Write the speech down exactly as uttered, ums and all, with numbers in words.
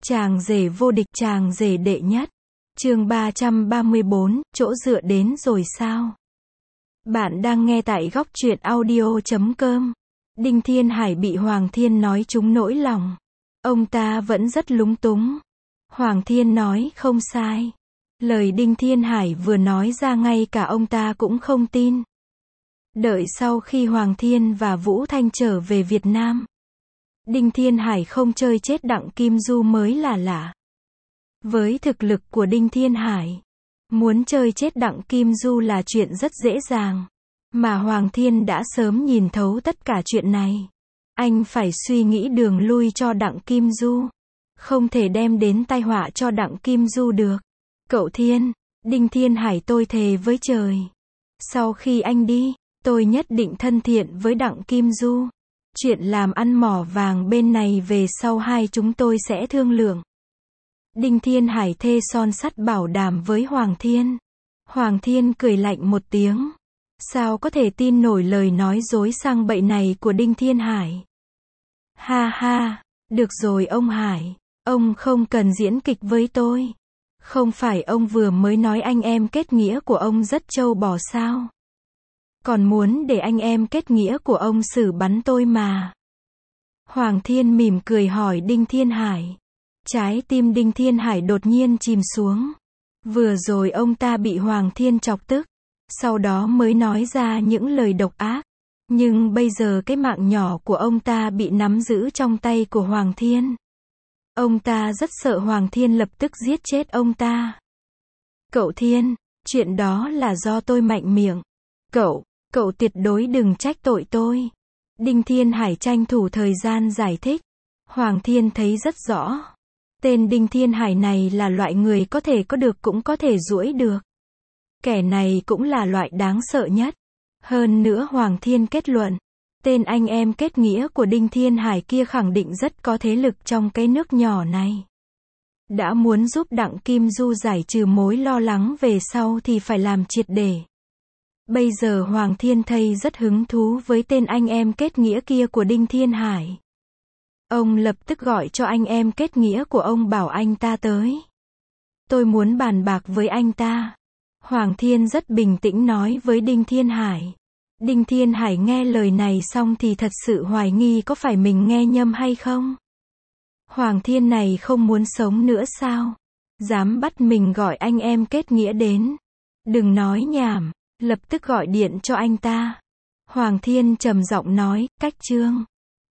Chàng rể vô địch, chàng rể đệ nhất. Chương ba trăm ba mươi bốn, chỗ dựa đến rồi sao? Bạn đang nghe tại góc truyện audio chấm com. Đinh Thiên Hải bị Hoàng Thiên nói trúng nỗi lòng. Ông ta vẫn rất lúng túng. Hoàng Thiên nói không sai. Lời Đinh Thiên Hải vừa nói ra ngay cả ông ta cũng không tin. Đợi sau khi Hoàng Thiên và Vũ Thanh trở về Việt Nam, Đinh Thiên Hải không chơi chết Đặng Kim Du mới là lạ. Với thực lực của Đinh Thiên Hải, muốn chơi chết Đặng Kim Du là chuyện rất dễ dàng. Mà Hoàng Thiên đã sớm nhìn thấu tất cả chuyện này. Anh phải suy nghĩ đường lui cho Đặng Kim Du. Không thể đem đến tai họa cho Đặng Kim Du được. Cậu Thiên, Đinh Thiên Hải tôi thề với trời. Sau khi anh đi, tôi nhất định thân thiện với Đặng Kim Du. Chuyện làm ăn mỏ vàng bên này về sau hai chúng tôi sẽ thương lượng. Đinh Thiên Hải thê son sắt bảo đảm với Hoàng Thiên. Hoàng Thiên cười lạnh một tiếng. Sao có thể tin nổi lời nói dối sang bậy này của Đinh Thiên Hải? Ha ha, được rồi ông Hải, ông không cần diễn kịch với tôi. Không phải ông vừa mới nói anh em kết nghĩa của ông rất trâu bò sao? Còn muốn để anh em kết nghĩa của ông xử bắn tôi mà. Hoàng Thiên mỉm cười hỏi Đinh Thiên Hải. Trái tim Đinh Thiên Hải đột nhiên chìm xuống. Vừa rồi ông ta bị Hoàng Thiên chọc tức, sau đó mới nói ra những lời độc ác. Nhưng bây giờ cái mạng nhỏ của ông ta bị nắm giữ trong tay của Hoàng Thiên. Ông ta rất sợ Hoàng Thiên lập tức giết chết ông ta. Cậu Thiên, chuyện đó là do tôi mạnh miệng. Cậu, cậu tuyệt đối đừng trách tội tôi. Đinh Thiên Hải tranh thủ thời gian giải thích. Hoàng Thiên thấy rất rõ. Tên Đinh Thiên Hải này là loại người có thể có được cũng có thể duỗi được. Kẻ này cũng là loại đáng sợ nhất. Hơn nữa Hoàng Thiên kết luận, tên anh em kết nghĩa của Đinh Thiên Hải kia khẳng định rất có thế lực trong cái nước nhỏ này. Đã muốn giúp Đặng Kim Du giải trừ mối lo lắng về sau thì phải làm triệt để. Bây giờ Hoàng Thiên thấy rất hứng thú với tên anh em kết nghĩa kia của Đinh Thiên Hải. Ông lập tức gọi cho anh em kết nghĩa của ông bảo anh ta tới. Tôi muốn bàn bạc với anh ta. Hoàng Thiên rất bình tĩnh nói với Đinh Thiên Hải. Đinh Thiên Hải nghe lời này xong thì thật sự hoài nghi có phải mình nghe nhầm hay không. Hoàng Thiên này không muốn sống nữa sao? Dám bắt mình gọi anh em kết nghĩa đến. Đừng nói nhảm, lập tức gọi điện cho anh ta. Hoàng Thiên trầm giọng nói, cách Trương.